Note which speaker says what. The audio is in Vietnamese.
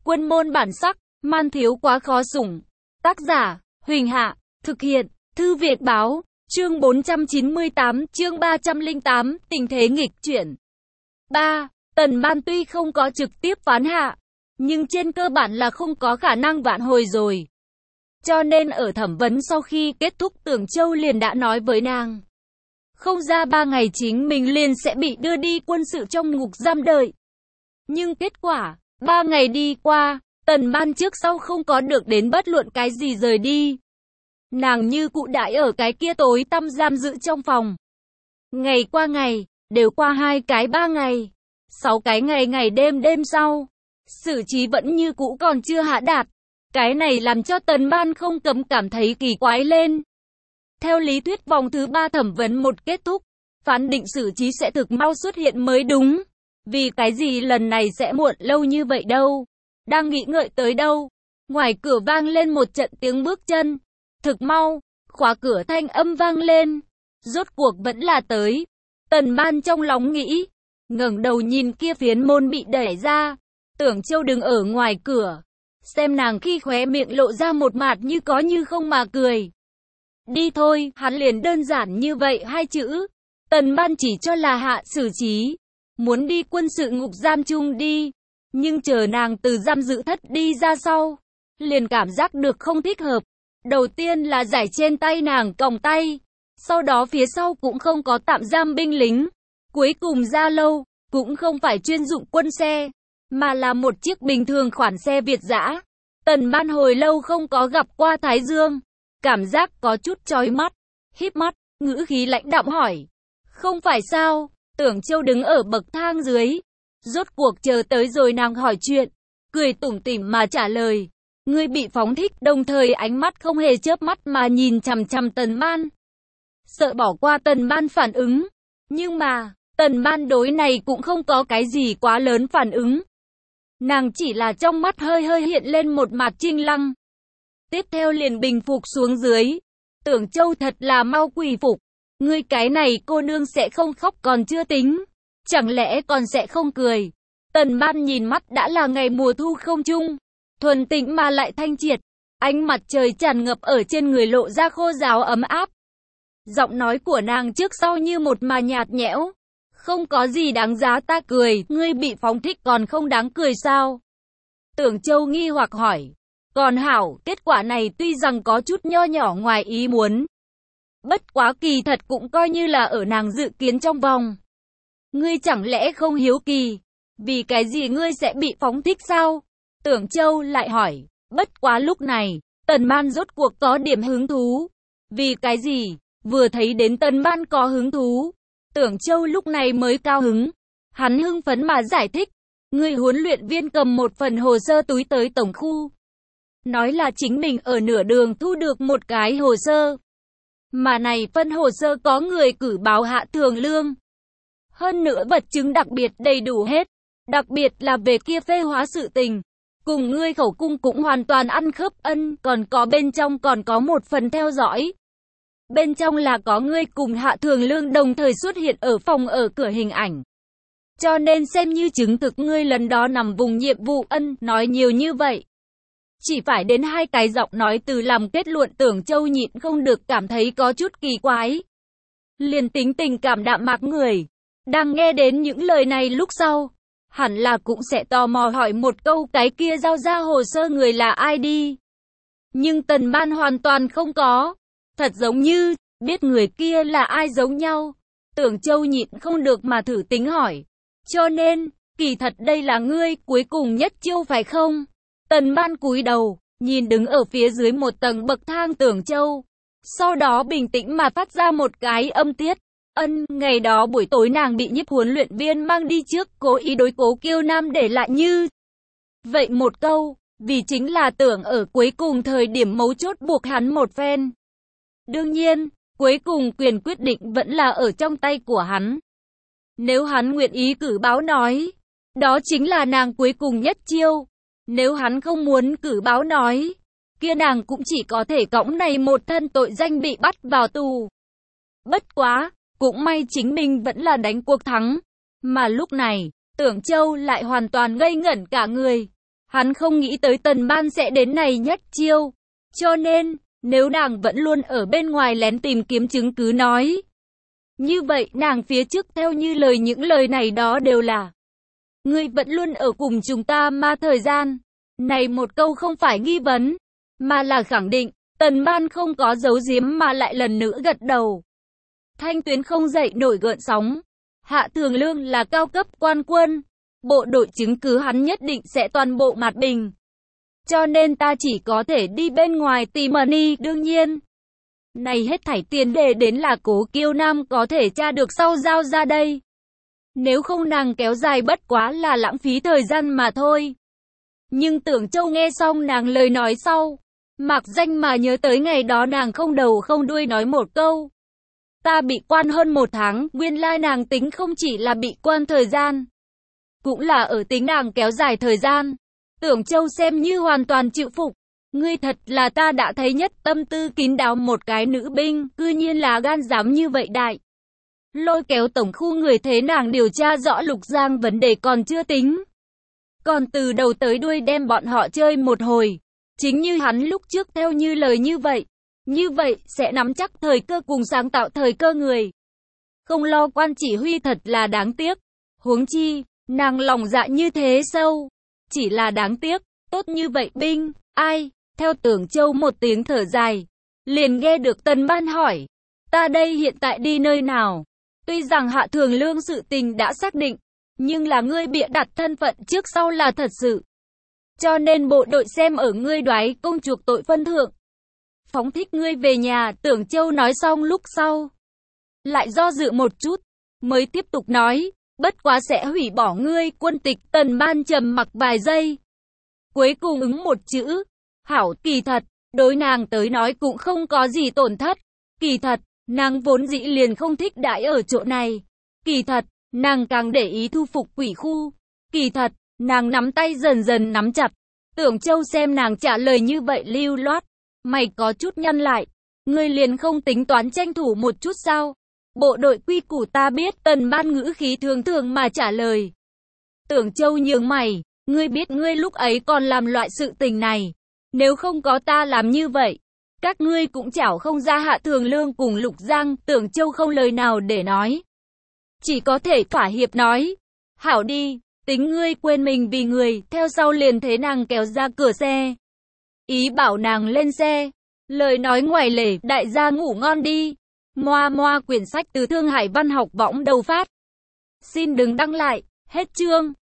Speaker 1: Quân môn bản sắc, man thiếu quá khó sủng. Tác giả, Huỳnh Hạ, thực hiện, Thư Việt Báo, chương 498, chương 308, tình thế nghịch chuyển. 3. Tần Ban tuy không có trực tiếp phán hạ, nhưng trên cơ bản là không có khả năng vãn hồi rồi. Cho nên ở thẩm vấn sau khi kết thúc, Tưởng Châu liền đã nói với nàng. Không ra 3 ngày chính mình liền sẽ bị đưa đi quân sự trong ngục giam đợi. Nhưng kết quả, 3 ngày đi qua, Tần Ban trước sau không có được đến bất luận cái gì rời đi. Nàng như cụ đãi ở cái kia tối tăm giam giữ trong phòng. Ngày qua ngày, đều qua 2 cái 3 ngày, 6 cái ngày ngày đêm đêm sau. Xử trí vẫn như cũ còn chưa hạ đạt. Cái này làm cho Tần Ban không cấm cảm thấy kỳ quái lên. Theo lý thuyết vòng thứ 3 thẩm vấn một kết thúc, phán định xử trí sẽ thực mau xuất hiện mới đúng. Vì cái gì lần này sẽ muộn lâu như vậy đâu? Đang nghĩ ngợi tới đâu? Ngoài cửa vang lên một trận tiếng bước chân. Thực mau, khóa cửa thanh âm vang lên. Rốt cuộc vẫn là tới. Tần Ban trong lòng nghĩ, ngẩng đầu nhìn kia phiến môn bị đẩy ra. Tưởng Châu đứng ở ngoài cửa, xem nàng khi khóe miệng lộ ra một mạt như có như không mà cười. Đi thôi, hắn liền đơn giản như vậy 2 chữ. Tần Ban chỉ cho là hạ xử trí, muốn đi quân sự ngục giam chung đi. Nhưng chờ nàng từ giam giữ thất đi ra sau, liền cảm giác được không thích hợp. Đầu tiên là giải trên tay nàng còng tay, sau đó phía sau cũng không có tạm giam binh lính. Cuối cùng ra lâu, cũng không phải chuyên dụng quân xe, mà là một chiếc bình thường khoản xe Việt dã. Tần Ban hồi lâu không có gặp qua Thái Dương, cảm giác có chút chói mắt, híp mắt, ngữ khí lãnh đạm hỏi. Không phải sao? Tưởng Châu đứng ở bậc thang dưới, rốt cuộc chờ tới rồi nàng hỏi chuyện, cười tủm tỉm mà trả lời. Ngươi bị phóng thích, đồng thời ánh mắt không hề chớp mắt mà nhìn chằm chằm Tần Ban. Sợ bỏ qua Tần Ban phản ứng, nhưng mà Tần Ban đối này cũng không có cái gì quá lớn phản ứng. Nàng chỉ là trong mắt hơi hiện lên một mặt trinh lăng. Tiếp theo liền bình phục xuống dưới. Tưởng Châu thật là mau quỳ phục. Ngươi cái này cô nương sẽ không khóc còn chưa tính, chẳng lẽ còn sẽ không cười? Tần Ban nhìn mắt đã là ngày mùa thu không trung, thuần tĩnh mà lại thanh triệt. Ánh mặt trời tràn ngập ở trên người lộ ra khô ráo ấm áp. Giọng nói của nàng trước sau như một mà nhạt nhẽo. Không có gì đáng giá ta cười, ngươi bị phóng thích còn không đáng cười sao? Tưởng Châu nghi hoặc hỏi. Còn hảo, kết quả này tuy rằng có chút nho nhỏ ngoài ý muốn, bất quá kỳ thật cũng coi như là ở nàng dự kiến trong vòng. Ngươi chẳng lẽ không hiếu kỳ, vì cái gì ngươi sẽ bị phóng thích sao? Tưởng Châu lại hỏi. Bất quá lúc này, Tần Ban rốt cuộc có điểm hứng thú. Vì cái gì? Vừa thấy đến Tần Ban có hứng thú, Tưởng Châu lúc này mới cao hứng. Hắn hưng phấn mà giải thích. Người huấn luyện viên cầm một phần hồ sơ túi tới tổng khu, nói là chính mình ở nửa đường thu được một cái hồ sơ, mà này phân hồ sơ có người cử báo hạ thường lương. Hơn nữa vật chứng đặc biệt đầy đủ hết, đặc biệt là về kia phê hóa sự tình, cùng ngươi khẩu cung cũng hoàn toàn ăn khớp. Còn có bên trong còn có một phần theo dõi. Bên trong là có ngươi cùng hạ thường lương đồng thời xuất hiện ở phòng ở cửa hình ảnh. Cho nên xem như chứng thực ngươi lần đó nằm vùng nhiệm vụ. Nói nhiều như vậy, chỉ phải đến 2 cái giọng nói từ làm kết luận. Tưởng Châu nhịn không được cảm thấy có chút kỳ quái. Liền tính tình cảm đạm mạc người, đang nghe đến những lời này lúc sau, hẳn là cũng sẽ tò mò hỏi một câu cái kia giao ra hồ sơ người là ai đi. Nhưng Tần Ban hoàn toàn không có. Thật giống như biết người kia là ai giống nhau. Tưởng Châu nhịn không được mà thử tính hỏi. Cho nên, kỳ thật đây là ngươi cuối cùng nhất chiêu phải không? Tần Ban cúi đầu, nhìn đứng ở phía dưới một tầng bậc thang Tưởng Châu. Sau đó bình tĩnh mà phát ra một cái âm tiết. Ngày đó buổi tối nàng bị nhiếp huấn luyện viên mang đi trước, cố ý đối Cố Kiêu Nam để lại như vậy một câu, vì chính là tưởng ở cuối cùng thời điểm mấu chốt buộc hắn một phen. Đương nhiên, cuối cùng quyền quyết định vẫn là ở trong tay của hắn. Nếu hắn nguyện ý cử báo nói, đó chính là nàng cuối cùng nhất chiêu. Nếu hắn không muốn cử báo nói, kia nàng cũng chỉ có thể cõng này một thân tội danh bị bắt vào tù. Bất quá, cũng may chính mình vẫn là đánh cuộc thắng. Mà lúc này, Tưởng Châu lại hoàn toàn ngây ngẩn cả người. Hắn không nghĩ tới Tần Ban sẽ đến này nhất chiêu. Cho nên, nếu nàng vẫn luôn ở bên ngoài lén tìm kiếm chứng cứ nói. Như vậy nàng phía trước theo như lời những lời này đó đều là. Ngươi vẫn luôn ở cùng chúng ta mà thời gian. Này một câu không phải nghi vấn, mà là khẳng định. Tần Ban không có giấu giếm mà lại lần nữa gật đầu. Thanh tuyến không dậy nổi gợn sóng. Hạ Thường Lương là cao cấp quan quân. Bộ đội chứng cứ hắn nhất định sẽ toàn bộ mặt bình. Cho nên ta chỉ có thể đi bên ngoài tìm money đương nhiên. Này hết thảy tiền đề đến là Cố Kiêu Nam có thể tra được sau giao ra đây. Nếu không nàng kéo dài bất quá là lãng phí thời gian mà thôi. Nhưng Tưởng Châu nghe xong nàng lời nói sau. Mặc danh mà nhớ tới ngày đó nàng không đầu không đuôi nói một câu. Ta bị quan hơn 1 tháng, nguyên lai nàng tính không chỉ là bị quan thời gian. Cũng là ở tính nàng kéo dài thời gian. Tưởng Châu xem như hoàn toàn chịu phục. Ngươi thật là ta đã thấy nhất tâm tư kín đáo một cái nữ binh, cư nhiên là gan dám như vậy đại. Lôi kéo tổng khu người thế nàng điều tra rõ Lục Giang vấn đề còn chưa tính. Còn từ đầu tới đuôi đem bọn họ chơi một hồi. Chính như hắn lúc trước theo như lời như vậy sẽ nắm chắc thời cơ cùng sáng tạo thời cơ người. Không lo quan chỉ huy thật là đáng tiếc. Huống chi, nàng lòng dạ như thế sâu. Chỉ là đáng tiếc, tốt như vậy binh, ai? Theo Tưởng Châu một tiếng thở dài. Liền nghe được Tần Ban hỏi. Ta đây hiện tại đi nơi nào? Tuy rằng Hạ Thường Lương sự tình đã xác định. Nhưng là ngươi bịa đặt thân phận trước sau là thật sự. Cho nên bộ đội xem ở ngươi đoái công chuộc tội phân thượng. Phóng thích ngươi về nhà, Tưởng Châu nói xong lúc sau. Lại do dự một chút, mới tiếp tục nói, bất quá sẽ hủy bỏ ngươi quân tịch. Tần Ban trầm mặc vài giây. Cuối cùng ứng một chữ, hảo. Kỳ thật, đối nàng tới nói cũng không có gì tổn thất. Kỳ thật, nàng vốn dĩ liền không thích đãi ở chỗ này. Kỳ thật, nàng càng để ý thu phục quỷ khu. Kỳ thật, nàng nắm tay dần dần nắm chặt. Tưởng Châu xem nàng trả lời như vậy lưu loát. Mày có chút nhăn lại. Ngươi liền không tính toán tranh thủ một chút sao? Bộ đội quy củ ta biết. Tần Ban ngữ khí thường thường mà trả lời. Tưởng Châu nhướng mày. Ngươi biết ngươi lúc ấy còn làm loại sự tình này. Nếu không có ta làm như vậy, các ngươi cũng chảo không ra Hạ Thường Lương cùng Lục Giang. Tưởng Châu không lời nào để nói. Chỉ có thể thỏa hiệp nói. Hảo đi, tính ngươi quên mình vì người. Theo sau liền thế nàng kéo ra cửa xe. Ý bảo nàng lên xe. Lời nói ngoài lề, đại gia ngủ ngon đi. Moa moa quyển sách từ Thương Hải Văn học võng đầu phát. Xin đừng đăng lại. Hết chương.